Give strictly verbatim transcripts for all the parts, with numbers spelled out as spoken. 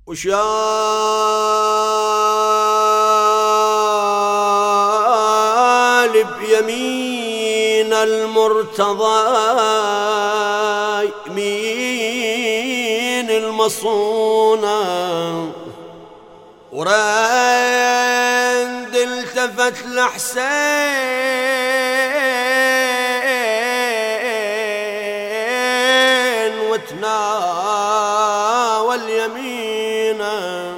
وشالب يمين المرتضى يمين المصونة، ورند التفت لحسين وتناول يمينه،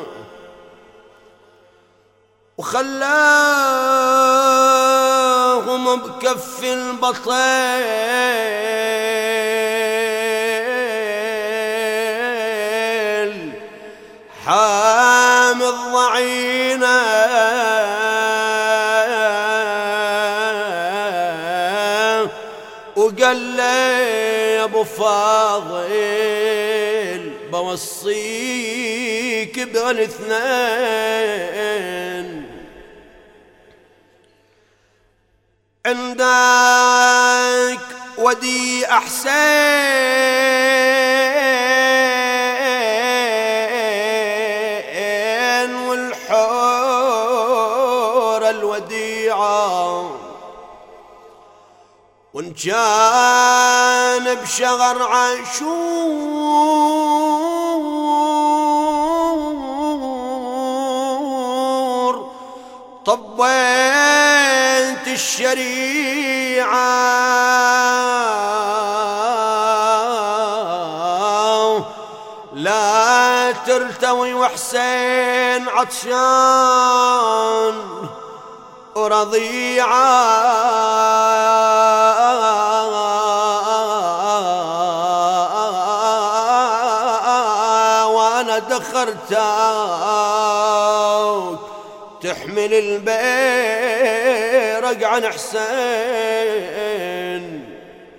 وخلاهم بكف البطيل حامل ضعينه، وقال لي يا ابو فاضل بوصيك بالاثنين، عندك ودي حسين والحور الوديعة، وإن كان بشغر عاشور طبيت الشريعة، لا ترتوي وحسين عطشان ورضيعة، وانا دخرتك تحمل البيرق عن حسين.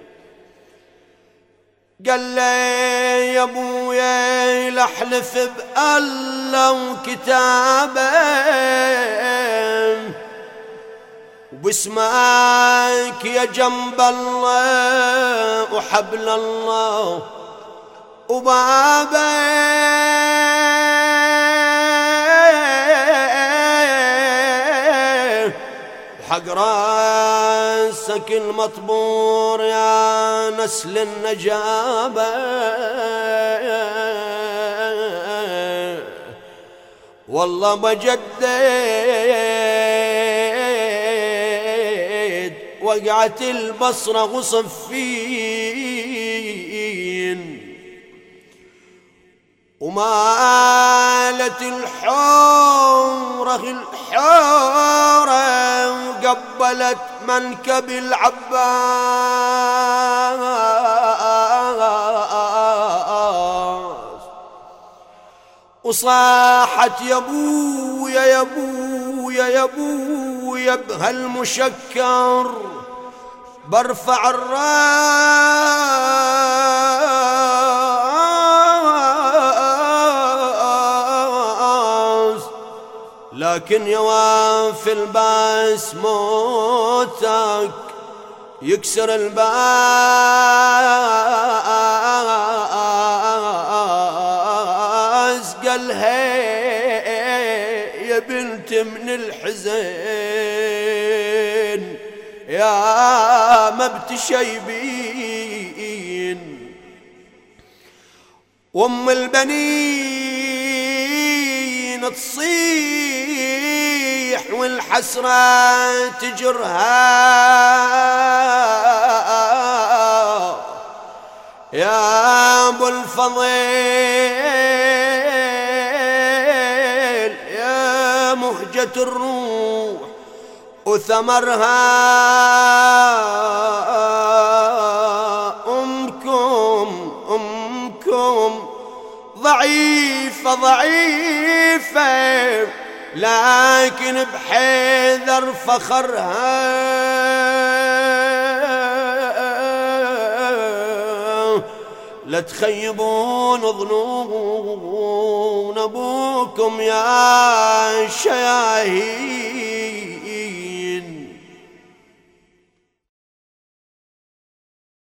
قال لي يا ابويا لحلف بالله وكتابه وباسمك يا جنب الله وحبل الله وبابه، حق راسك المطبور يا نسل النجابة، والله بجدد وقعت البصرة وصفين، ومالت الحورة الحورة وقبلت منكب العباس، وصاحت يا ابويا يا ابويا يا ابويا بهالمشكر برفع الراس، لكن يواف الباس موتك يكسر الباس. قال هي يا بنت من الحزين يا ما بتشيبين، وام البنين تصيح والحسرة تجرها، يا ابو الفضيل يا مهجة الروح وثمرها، أمكم أمكم ضعيفة ضعيفة لكن بحيدر فخرها، لا تخيبون ظنون أبوكم يا شياهين.